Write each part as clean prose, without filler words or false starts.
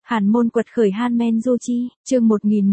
Hàn Môn quật khởi Han Du Chi, chương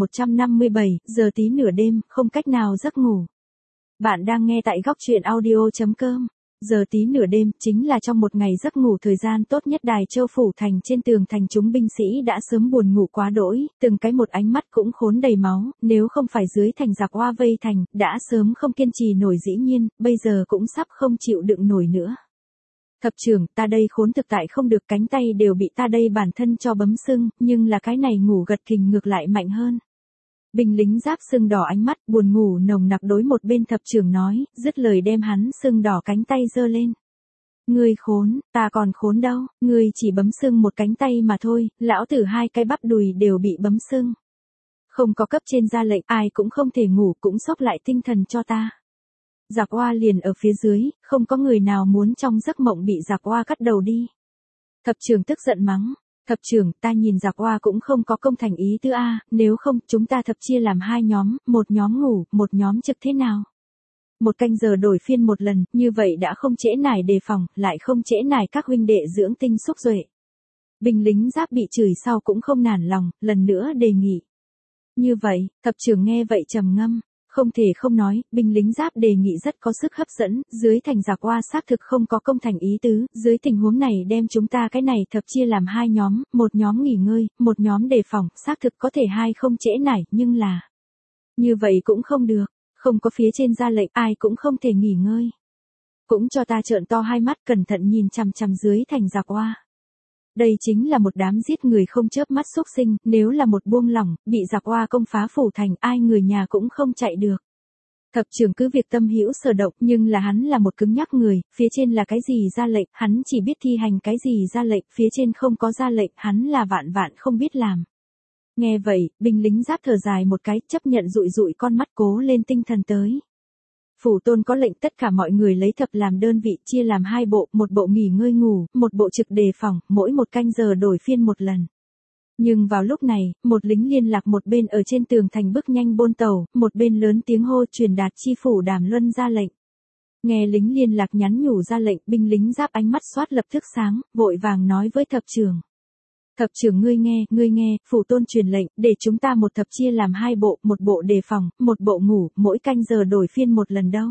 1157, giờ tí nửa đêm, không cách nào giấc ngủ. Bạn đang nghe tại góc truyện audio.com. Giờ tí nửa đêm chính là trong một ngày giấc ngủ thời gian tốt nhất. Đài Châu phủ thành, trên tường thành chúng binh sĩ đã sớm buồn ngủ quá đỗi, từng cái một ánh mắt cũng khốn đầy máu, nếu không phải dưới thành giặc oa vây thành, đã sớm không kiên trì nổi. Dĩ nhiên, bây giờ cũng sắp không chịu đựng nổi nữa. Thập trưởng, ta đây khốn thực tại không được, cánh tay đều bị ta đây bản thân cho bấm sưng, nhưng là cái này ngủ gật kình ngược lại mạnh hơn. Binh lính giáp sưng đỏ ánh mắt, buồn ngủ nồng nặc đối một bên thập trưởng nói, dứt lời đem hắn sưng đỏ cánh tay giơ lên. Ngươi khốn, ta còn khốn đâu, ngươi chỉ bấm sưng một cánh tay mà thôi, lão tử hai cái bắp đùi đều bị bấm sưng. Không có cấp trên ra lệnh, ai cũng không thể ngủ, cũng xốc lại tinh thần cho ta. Giặc oa liền ở phía dưới, không có người nào muốn trong giấc mộng bị giặc oa cắt đầu đi. Thập trưởng tức giận mắng, thập trưởng, ta nhìn giặc oa cũng không có công thành ý tứ a, nếu không chúng ta thập chia làm hai nhóm, một nhóm ngủ, một nhóm trực thế nào? Một canh giờ đổi phiên một lần, như vậy đã không trễ nải đề phòng, lại không trễ nải các huynh đệ dưỡng tinh xúc duệ. Binh lính giáp bị chửi sau cũng không nản lòng, lần nữa đề nghị. Như vậy, thập trưởng nghe vậy trầm ngâm. Không thể không nói, binh lính giáp đề nghị rất có sức hấp dẫn, dưới thành giặc oa xác thực không có công thành ý tứ, dưới tình huống này đem chúng ta cái này thập chia làm hai nhóm, một nhóm nghỉ ngơi, một nhóm đề phòng, xác thực có thể hai không trễ nải, nhưng là như vậy cũng không được, không có phía trên ra lệnh, ai cũng không thể nghỉ ngơi. Cũng cho ta trợn to hai mắt cẩn thận nhìn chằm chằm dưới thành giặc oa. Đây chính là một đám giết người không chớp mắt xúc sinh, nếu là một buông lỏng, bị giặc oa công phá phủ thành, ai người nhà cũng không chạy được. Thập trưởng cứ việc tâm hữu sở động, nhưng là hắn là một cứng nhắc người, phía trên là cái gì ra lệnh, hắn chỉ biết thi hành cái gì ra lệnh, phía trên không có ra lệnh, hắn là vạn vạn không biết làm. Nghe vậy, binh lính giáp thở dài một cái, chấp nhận dụi dụi con mắt cố lên tinh thần tới. Phủ tôn có lệnh tất cả mọi người lấy thập làm đơn vị, chia làm hai bộ, một bộ nghỉ ngơi ngủ, một bộ trực đề phòng, mỗi một canh giờ đổi phiên một lần. Nhưng vào lúc này, một lính liên lạc một bên ở trên tường thành bước nhanh bôn tàu, một bên lớn tiếng hô truyền đạt chi phủ Đàm Luân ra lệnh. Nghe lính liên lạc nhắn nhủ ra lệnh, binh lính giáp ánh mắt xoát lập tức sáng, vội vàng nói với thập trưởng. Thập trưởng ngươi nghe, phủ tôn truyền lệnh, để chúng ta một thập chia làm hai bộ, một bộ đề phòng, một bộ ngủ, mỗi canh giờ đổi phiên một lần đâu.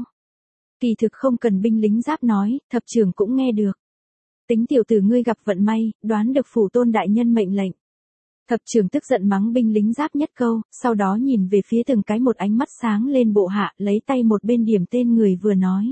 Kỳ thực không cần binh lính giáp nói, thập trưởng cũng nghe được. Tính tiểu tử ngươi gặp vận may, đoán được phủ tôn đại nhân mệnh lệnh. Thập trưởng tức giận mắng binh lính giáp nhất câu, sau đó nhìn về phía từng cái một ánh mắt sáng lên bộ hạ, lấy tay một bên điểm tên người vừa nói.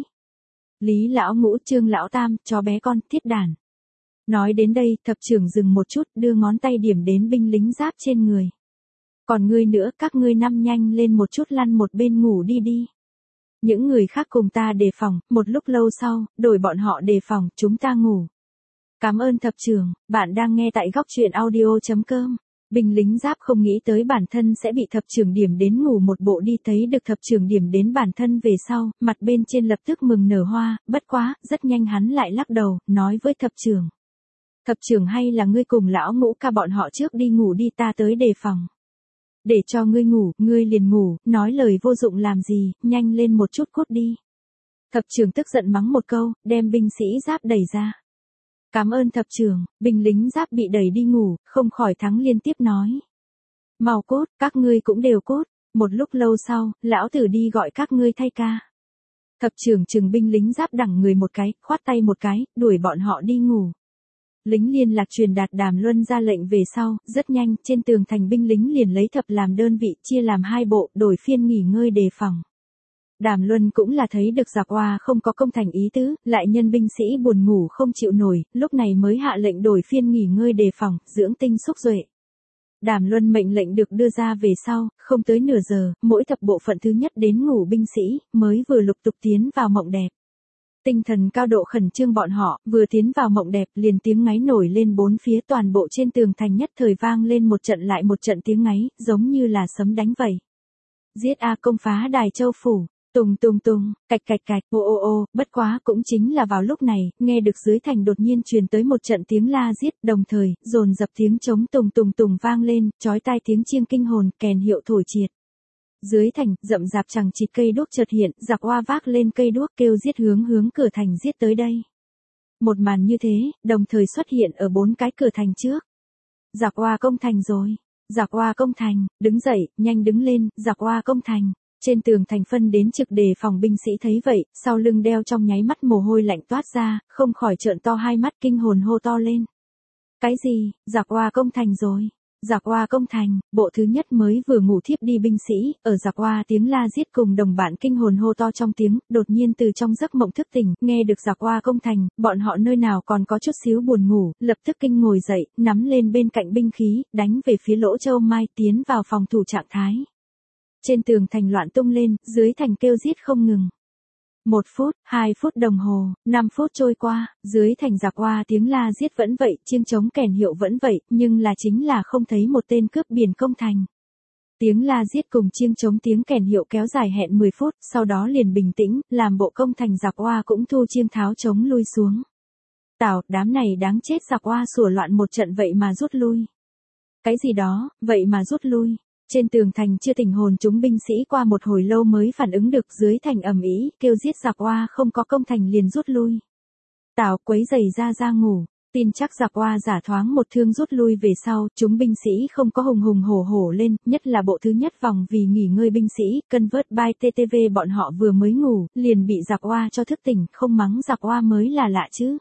Lý lão ngũ, Trương lão tam, chó bé con, thiết đàn. Nói đến đây, thập trưởng dừng một chút, đưa ngón tay điểm đến binh lính giáp trên người. Còn ngươi nữa, các ngươi năm nhanh lên một chút lăn một bên ngủ đi đi. Những người khác cùng ta đề phòng, một lúc lâu sau, đổi bọn họ đề phòng, chúng ta ngủ. Cảm ơn thập trưởng, bạn đang nghe tại góc truyện audio.com. Binh lính giáp không nghĩ tới bản thân sẽ bị thập trưởng điểm đến ngủ một bộ đi, thấy được thập trưởng điểm đến bản thân về sau, mặt bên trên lập tức mừng nở hoa, bất quá, rất nhanh hắn lại lắc đầu, nói với thập trưởng. Thập trưởng hay là ngươi cùng lão ngũ ca bọn họ trước đi ngủ đi, ta tới đề phòng. Để cho ngươi ngủ, ngươi liền ngủ, nói lời vô dụng làm gì, nhanh lên một chút cút đi. Thập trưởng tức giận mắng một câu, đem binh sĩ giáp đẩy ra. Cảm ơn thập trưởng, binh lính giáp bị đẩy đi ngủ, không khỏi thắng liên tiếp nói. Mau cút, các ngươi cũng đều cút, một lúc lâu sau, lão tử đi gọi các ngươi thay ca. Thập trưởng trừng binh lính giáp đẳng người một cái, khoát tay một cái, đuổi bọn họ đi ngủ. Lính liên lạc truyền đạt Đàm Luân ra lệnh về sau, rất nhanh, trên tường thành binh lính liền lấy thập làm đơn vị, chia làm hai bộ, đổi phiên nghỉ ngơi đề phòng. Đàm Luân cũng là thấy được giặc oa không có công thành ý tứ, lại nhân binh sĩ buồn ngủ không chịu nổi, lúc này mới hạ lệnh đổi phiên nghỉ ngơi đề phòng, dưỡng tinh xúc duệ. Đàm Luân mệnh lệnh được đưa ra về sau, không tới nửa giờ, mỗi thập bộ phận thứ nhất đến ngủ binh sĩ, mới vừa lục tục tiến vào mộng đẹp. Tinh thần cao độ khẩn trương bọn họ, vừa tiến vào mộng đẹp, liền tiếng ngáy nổi lên bốn phía, toàn bộ trên tường thành nhất thời vang lên một trận lại một trận tiếng ngáy, giống như là sấm đánh vậy. Giết a, công phá Đài Châu phủ, tùng tùng tùng, cạch cạch cạch, ô ô ô, bất quá cũng chính là vào lúc này, nghe được dưới thành đột nhiên truyền tới một trận tiếng la giết, đồng thời, dồn dập tiếng trống tùng tùng tùng vang lên, chói tai tiếng chiêng kinh hồn, kèn hiệu thổi triệt. Dưới thành, rậm rạp chằng chịt cây đuốc chợt hiện, giặc oa vác lên cây đuốc kêu giết hướng cửa thành giết tới đây. Một màn như thế, đồng thời xuất hiện ở bốn cái cửa thành trước. Giặc Oa công thành rồi. Giặc Oa công thành, đứng dậy, nhanh đứng lên, Giặc Oa công thành. Trên tường thành phân đến trực đề phòng binh sĩ thấy vậy, sau lưng đeo trong nháy mắt mồ hôi lạnh toát ra, không khỏi trợn to hai mắt kinh hồn hô to lên. Cái gì, Giặc Oa công thành rồi. Giặc Oa công thành, bộ thứ nhất mới vừa ngủ thiếp đi binh sĩ, ở Giặc Oa tiếng la giết cùng đồng bạn kinh hồn hô to trong tiếng, đột nhiên từ trong giấc mộng thức tỉnh, nghe được Giặc Oa công thành, bọn họ nơi nào còn có chút xíu buồn ngủ, lập tức kinh ngồi dậy, nắm lên bên cạnh binh khí, đánh về phía Lỗ Châu Mai, tiến vào phòng thủ trạng thái. Trên tường thành loạn tung lên, dưới thành kêu giết không ngừng. 1 phút, 2 phút đồng hồ, 5 phút trôi qua, dưới thành Giặc Oa tiếng la giết vẫn vậy, chiêng trống kèn hiệu vẫn vậy, nhưng là chính là không thấy một tên cướp biển công thành. Tiếng la giết cùng chiêng trống tiếng kèn hiệu kéo dài hẹn 10 phút, sau đó liền bình tĩnh, làm bộ công thành Giặc Oa cũng thu chiêng tháo trống lui xuống. Tào, đám này đáng chết, Giặc Oa sủa loạn một trận vậy mà rút lui. Cái gì đó, vậy mà rút lui. Trên tường thành chưa tỉnh hồn chúng binh sĩ qua một hồi lâu mới phản ứng được, dưới thành ầm ĩ, kêu giết Giặc Oa không có công thành liền rút lui. Tào, quấy giày ra ngủ, tin chắc Giặc Oa giả thoáng một thương rút lui về sau, chúng binh sĩ không có hùng hùng hổ hổ lên, nhất là bộ thứ nhất vòng vì nghỉ ngơi binh sĩ, Convert by TTV bọn họ vừa mới ngủ, liền bị Giặc Oa cho thức tỉnh, không mắng Giặc Oa mới là lạ chứ.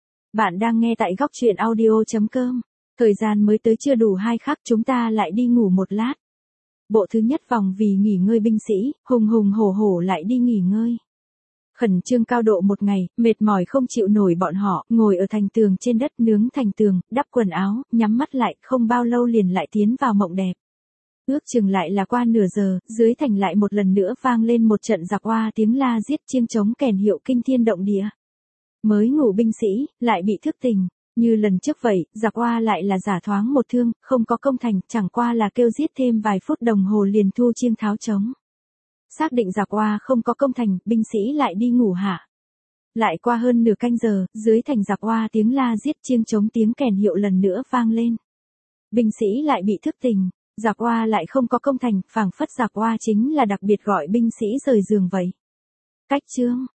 Bạn đang nghe tại góc truyện audio.com, thời gian mới tới chưa đủ 2 khắc, chúng ta lại đi ngủ một lát. Bộ thứ nhất vòng vì nghỉ ngơi binh sĩ, hùng hùng hổ hổ lại đi nghỉ ngơi. Khẩn trương cao độ một ngày, mệt mỏi không chịu nổi bọn họ, ngồi ở thành tường trên đất nướng thành tường, đắp quần áo, nhắm mắt lại, không bao lâu liền lại tiến vào mộng đẹp. Ước chừng lại là qua nửa giờ, dưới thành lại một lần nữa vang lên một trận Giặc Oa tiếng la giết chiêng trống kèn hiệu kinh thiên động địa. Mới ngủ binh sĩ, lại bị thức tỉnh. Như lần trước vậy, Giặc Oa lại là giả thoáng một thương, không có công thành, chẳng qua là kêu giết thêm vài phút đồng hồ liền thu chiêng tháo trống. Xác định Giặc Oa không có công thành, binh sĩ lại đi ngủ hạ. Lại qua hơn nửa canh giờ, dưới thành Giặc Oa tiếng la giết chiêng trống tiếng kèn hiệu lần nữa vang lên. Binh sĩ lại bị thức tỉnh, Giặc Oa lại không có công thành, phảng phất Giặc Oa chính là đặc biệt gọi binh sĩ rời giường vậy. Cách chương